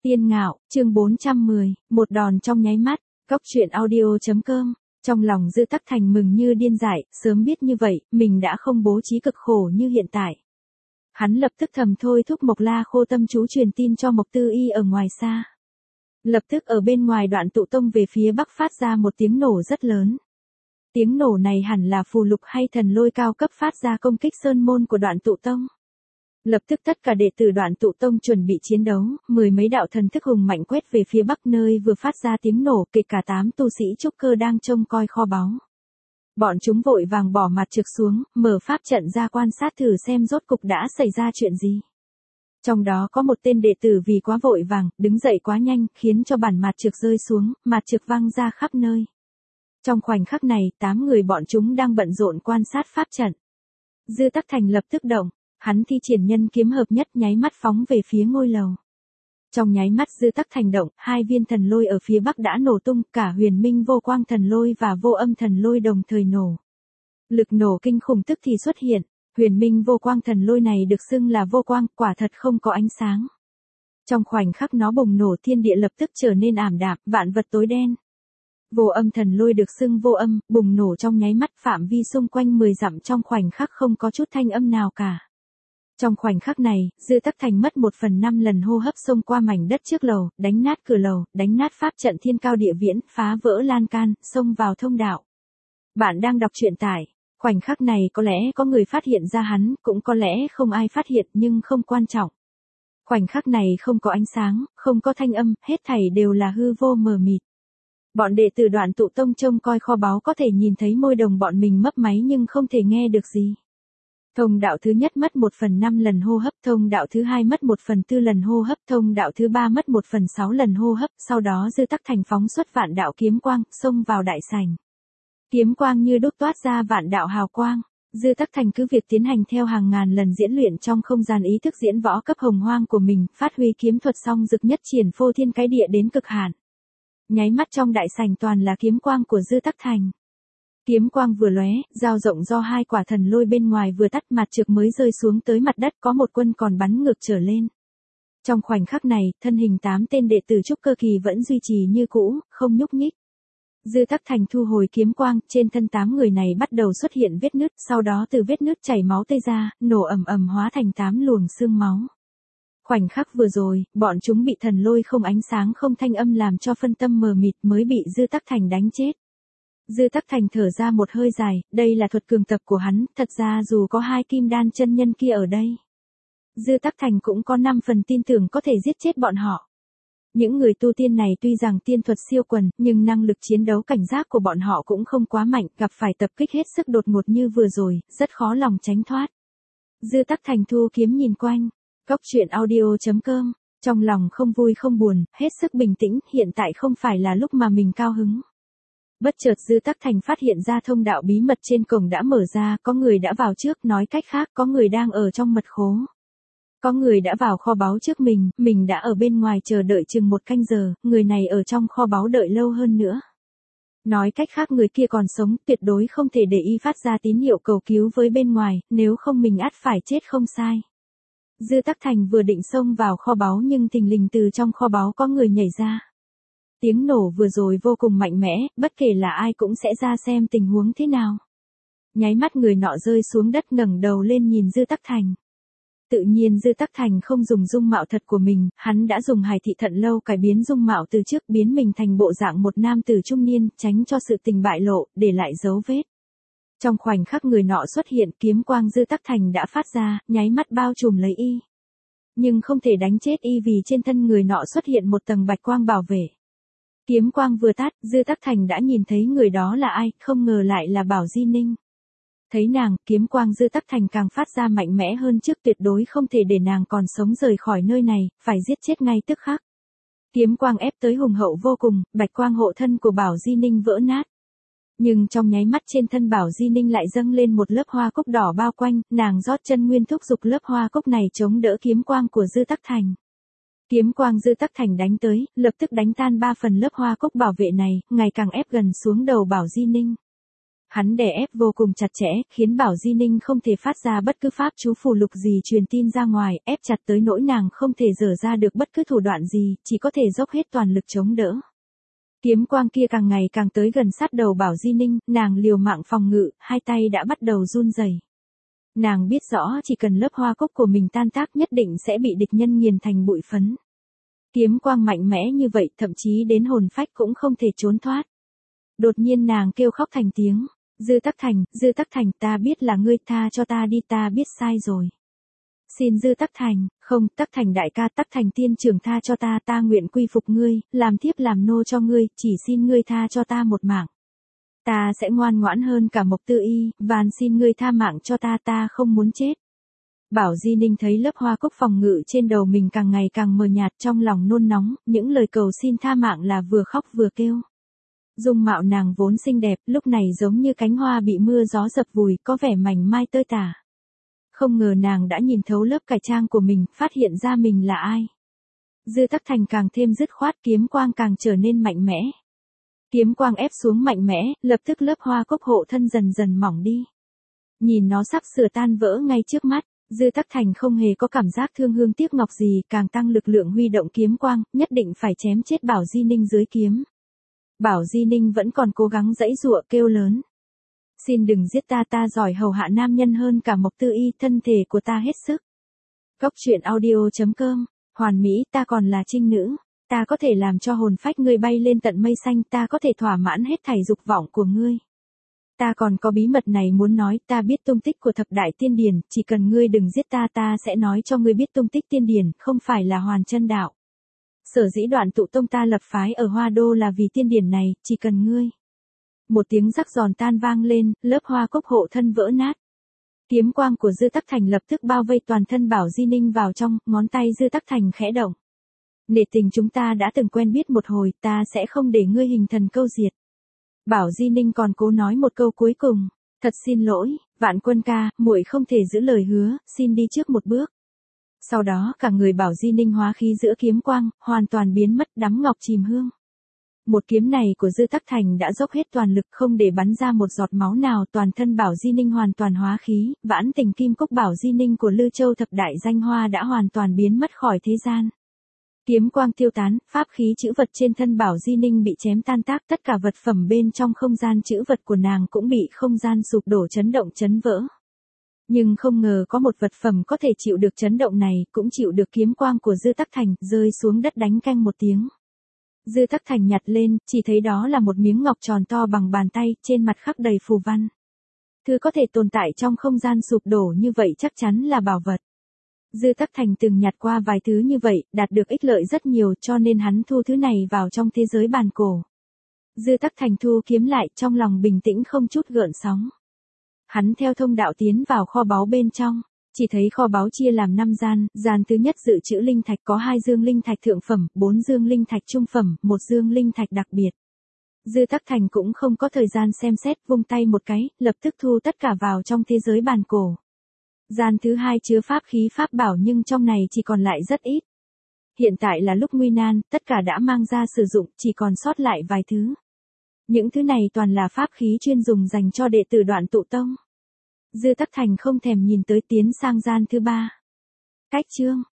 Tiên Ngạo, chương 410, một đòn trong nháy mắt, Cóc truyện audio.com. Trong lòng Dư Tắc Thành mừng như điên dại, sớm biết như vậy, mình đã không bố trí cực khổ như hiện tại. Hắn lập tức thầm thôi thúc Mộc La Khô tâm chú truyền tin cho Mộc Tư Y ở ngoài xa. Lập tức ở bên ngoài Đoạn Tụ Tông về phía bắc phát ra một tiếng nổ rất lớn. Tiếng nổ này hẳn là phù lục hay thần lôi cao cấp phát ra công kích sơn môn của Đoạn Tụ Tông. Lập tức tất cả đệ tử Đoạn Tụ Tông chuẩn bị chiến đấu, mười mấy đạo thần thức hùng mạnh quét về phía bắc nơi vừa phát ra tiếng nổ, kể cả 8 tu sĩ trúc cơ đang trông coi kho báu. Bọn chúng vội vàng bỏ mặt trược xuống, mở pháp trận ra quan sát thử xem rốt cục đã xảy ra chuyện gì. Trong đó có một tên đệ tử vì quá vội vàng, đứng dậy quá nhanh, khiến cho bản mặt trược rơi xuống, mặt trược văng ra khắp nơi. Trong khoảnh khắc này, 8 người bọn chúng đang bận rộn quan sát pháp trận. Dư Tắc Thành lập tức động. Hắn thi triển nhân kiếm hợp nhất nháy mắt phóng về phía ngôi lầu. Trong nháy mắt Dư Tắc Thành động, 2 viên thần lôi ở phía bắc đã nổ tung, cả huyền minh vô quang thần lôi và vô âm thần lôi đồng thời nổ. Lực nổ kinh khủng tức thì xuất hiện, huyền minh vô quang thần lôi này được xưng là vô quang, quả thật không có ánh sáng. Trong khoảnh khắc nó bùng nổ thiên địa lập tức trở nên ảm đạm, vạn vật tối đen. Vô âm thần lôi được xưng vô âm, bùng nổ trong nháy mắt phạm vi xung quanh 10 dặm trong khoảnh khắc không có chút thanh âm nào cả. Trong khoảnh khắc này, Dư Tắc Thành mất 1/5 lần hô hấp xông qua mảnh đất trước lầu, đánh nát cửa lầu, đánh nát pháp trận thiên cao địa viễn, phá vỡ lan can, xông vào thông đạo. Bạn đang đọc truyện tại, khoảnh khắc này có lẽ có người phát hiện ra hắn, cũng có lẽ không ai phát hiện nhưng không quan trọng. Khoảnh khắc này không có ánh sáng, không có thanh âm, hết thảy đều là hư vô mờ mịt. Bọn đệ tử Đoạn Tụ Tông trông coi kho báu có thể nhìn thấy môi đồng bọn mình mấp máy nhưng không thể nghe được gì. Thông đạo thứ nhất mất 1/5 lần hô hấp, thông đạo thứ hai mất 1/4 lần hô hấp, thông đạo thứ ba mất 1/6 lần hô hấp, sau đó Dư Tắc Thành phóng xuất vạn đạo kiếm quang, xông vào đại sảnh. Kiếm quang như đốt toát ra vạn đạo hào quang. Dư Tắc Thành cứ việc tiến hành theo hàng ngàn lần diễn luyện trong không gian ý thức diễn võ cấp hồng hoang của mình, phát huy kiếm thuật song dực nhất triển phô thiên cái địa đến cực hạn. Nháy mắt trong đại sảnh toàn là kiếm quang của Dư Tắc Thành. Kiếm quang vừa lóe, dao rộng do 2 quả thần lôi bên ngoài vừa tắt, mặt trược mới rơi xuống tới mặt đất, có một quân còn bắn ngược trở lên. Trong khoảnh khắc này, thân hình 8 tên đệ tử trúc cơ kỳ vẫn duy trì như cũ, không nhúc nhích. Dư Tắc Thành thu hồi kiếm quang, trên thân 8 người này bắt đầu xuất hiện vết nứt, sau đó từ vết nứt chảy máu tươi ra, nổ ầm ầm hóa thành 8 luồng xương máu. Khoảnh khắc vừa rồi, bọn chúng bị thần lôi không ánh sáng không thanh âm làm cho phân tâm mờ mịt mới bị Dư Tắc Thành đánh chết. Dư Tắc Thành thở ra một hơi dài, đây là thuật cường tập của hắn, thật ra dù có 2 kim đan chân nhân kia ở đây. Dư Tắc Thành cũng có 5 phần tin tưởng có thể giết chết bọn họ. Những người tu tiên này tuy rằng tiên thuật siêu quần, nhưng năng lực chiến đấu cảnh giác của bọn họ cũng không quá mạnh, gặp phải tập kích hết sức đột ngột như vừa rồi, rất khó lòng tránh thoát. Dư Tắc Thành thu kiếm nhìn quanh, Cóc truyện audio.com, trong lòng không vui không buồn, hết sức bình tĩnh, hiện tại không phải là lúc mà mình cao hứng. Bất chợt Dư Tắc Thành phát hiện ra thông đạo bí mật trên cổng đã mở ra, có người đã vào trước, nói cách khác có người đang ở trong mật khố. Có người đã vào kho báu trước mình đã ở bên ngoài chờ đợi chừng 1 canh giờ, người này ở trong kho báu đợi lâu hơn nữa. Nói cách khác người kia còn sống, tuyệt đối không thể để y phát ra tín hiệu cầu cứu với bên ngoài, nếu không mình ắt phải chết không sai. Dư Tắc Thành vừa định xông vào kho báu nhưng thình lình từ trong kho báu có người nhảy ra. Tiếng nổ vừa rồi vô cùng mạnh mẽ, bất kể là ai cũng sẽ ra xem tình huống thế nào. Nháy mắt người nọ rơi xuống đất ngẩng đầu lên nhìn Dư Tắc Thành. Tự nhiên Dư Tắc Thành không dùng dung mạo thật của mình, hắn đã dùng Hải Thị Thận Lâu cải biến dung mạo từ trước, biến mình thành bộ dạng một nam tử trung niên, tránh cho sự tình bại lộ, để lại dấu vết. Trong khoảnh khắc người nọ xuất hiện, kiếm quang Dư Tắc Thành đã phát ra, nháy mắt bao trùm lấy y. Nhưng không thể đánh chết y vì trên thân người nọ xuất hiện một tầng bạch quang bảo vệ. Kiếm quang vừa tắt, Dư Tắc Thành đã nhìn thấy người đó là ai, không ngờ lại là Bảo Di Ninh. Thấy nàng, kiếm quang Dư Tắc Thành càng phát ra mạnh mẽ hơn trước, tuyệt đối không thể để nàng còn sống rời khỏi nơi này, phải giết chết ngay tức khắc. Kiếm quang ép tới hùng hậu vô cùng, bạch quang hộ thân của Bảo Di Ninh vỡ nát. Nhưng trong nháy mắt trên thân Bảo Di Ninh lại dâng lên một lớp hoa cúc đỏ bao quanh, nàng rót chân nguyên thúc giục lớp hoa cúc này chống đỡ kiếm quang của Dư Tắc Thành. Kiếm quang Dư Tắc Thành đánh tới, lập tức đánh tan 3 phần lớp hoa cúc bảo vệ này, ngày càng ép gần xuống đầu Bảo Di Ninh. Hắn đè ép vô cùng chặt chẽ, khiến Bảo Di Ninh không thể phát ra bất cứ pháp chú phù lục gì truyền tin ra ngoài, ép chặt tới nỗi nàng không thể dở ra được bất cứ thủ đoạn gì, chỉ có thể dốc hết toàn lực chống đỡ. Kiếm quang kia càng ngày càng tới gần sát đầu Bảo Di Ninh, nàng liều mạng phòng ngự, hai tay đã bắt đầu run rẩy. Nàng biết rõ chỉ cần lớp hoa cúc của mình tan tác nhất định sẽ bị địch nhân nghiền thành bụi phấn. Kiếm quang mạnh mẽ như vậy thậm chí đến hồn phách cũng không thể trốn thoát. Đột nhiên nàng kêu khóc thành tiếng. Dư Tắc Thành, ta biết là ngươi, tha cho ta đi, ta biết sai rồi. Xin Dư Tắc Thành, không, Tắc Thành đại ca, Tắc Thành tiên trưởng, tha cho ta nguyện quy phục ngươi, làm thiếp làm nô cho ngươi, chỉ xin ngươi tha cho ta một mạng. Ta sẽ ngoan ngoãn hơn cả Mộc Tư Y, van xin ngươi tha mạng cho ta không muốn chết. Bảo Di Ninh thấy lớp hoa cúc phòng ngự trên đầu mình càng ngày càng mờ nhạt, trong lòng nôn nóng, những lời cầu xin tha mạng là vừa khóc vừa kêu. Dung mạo nàng vốn xinh đẹp, lúc này giống như cánh hoa bị mưa gió dập vùi, có vẻ mảnh mai tơi tả. Không ngờ nàng đã nhìn thấu lớp cải trang của mình, phát hiện ra mình là ai. Dư Tắc Thành càng thêm dứt khoát, kiếm quang càng trở nên mạnh mẽ. Kiếm quang ép xuống mạnh mẽ, lập tức lớp hoa cúc hộ thân dần dần mỏng đi. Nhìn nó sắp sửa tan vỡ ngay trước mắt, Dư Tắc Thành không hề có cảm giác thương hương tiếc ngọc gì, càng tăng lực lượng huy động kiếm quang, nhất định phải chém chết Bảo Di Ninh dưới kiếm. Bảo Di Ninh vẫn còn cố gắng giãy giụa kêu lớn. Xin đừng giết ta giỏi hầu hạ nam nhân hơn cả Mộc Tư Y, thân thể của ta hết sức. Góc truyện audio.com, hoàn mỹ, ta còn là trinh nữ, ta có thể làm cho hồn phách ngươi bay lên tận mây xanh, ta có thể thỏa mãn hết thảy dục vọng của ngươi. Ta còn có bí mật này muốn nói, ta biết tung tích của thập đại tiên điển, chỉ cần ngươi đừng giết ta sẽ nói cho ngươi biết tung tích tiên điển, không phải là Hoàn Chân đạo. Sở dĩ Đoạn Tụ Tông ta lập phái ở Hoa Đô là vì tiên điển này, chỉ cần ngươi. Một tiếng rắc giòn tan vang lên, lớp hoa cúc hộ thân vỡ nát. Kiếm quang của Dư Tắc Thành lập tức bao vây toàn thân Bảo Di Ninh vào trong, ngón tay Dư Tắc Thành khẽ động. Nể tình chúng ta đã từng quen biết một hồi, ta sẽ không để ngươi hình thần câu diệt. Bảo Di Ninh còn cố nói một câu cuối cùng, thật xin lỗi, Vạn Quân ca, muội không thể giữ lời hứa, xin đi trước một bước. Sau đó cả người Bảo Di Ninh hóa khí giữa kiếm quang, hoàn toàn biến mất, đắm ngọc chìm hương. Một kiếm này của Dư Tắc Thành đã dốc hết toàn lực, không để bắn ra một giọt máu nào, toàn thân Bảo Di Ninh hoàn toàn hóa khí, Vãn Tình Kim Cúc Bảo Di Ninh của Lư Châu thập đại danh hoa đã hoàn toàn biến mất khỏi thế gian. Kiếm quang tiêu tán, pháp khí chữ vật trên thân Bảo Di Ninh bị chém tan tác, tất cả vật phẩm bên trong không gian chữ vật của nàng cũng bị không gian sụp đổ chấn động chấn vỡ. Nhưng không ngờ có một vật phẩm có thể chịu được chấn động này, cũng chịu được kiếm quang của Dư Tắc Thành, rơi xuống đất đánh canh một tiếng. Dư Tắc Thành nhặt lên, chỉ thấy đó là một miếng ngọc tròn to bằng bàn tay, trên mặt khắc đầy phù văn. Thứ có thể tồn tại trong không gian sụp đổ như vậy chắc chắn là bảo vật. Dư Tắc Thành từng nhặt qua vài thứ như vậy, đạt được ích lợi rất nhiều, cho nên hắn thu thứ này vào trong thế giới bàn cổ. Dư Tắc Thành thu kiếm lại, trong lòng bình tĩnh không chút gợn sóng. Hắn theo thông đạo tiến vào kho báu bên trong, chỉ thấy kho báu chia làm 5 gian, gian thứ nhất dự trữ linh thạch có 2 dương linh thạch thượng phẩm, 4 dương linh thạch trung phẩm, 1 dương linh thạch đặc biệt. Dư Tắc Thành cũng không có thời gian xem xét, vung tay một cái, lập tức thu tất cả vào trong thế giới bàn cổ. Gian thứ hai chứa pháp khí pháp bảo nhưng trong này chỉ còn lại rất ít. Hiện tại là lúc nguy nan, tất cả đã mang ra sử dụng, chỉ còn sót lại vài thứ. Những thứ này toàn là pháp khí chuyên dùng dành cho đệ tử Đoạn Tụ Tông. Dư Tắc Thành không thèm nhìn tới tiến sang gian thứ ba. Cách chương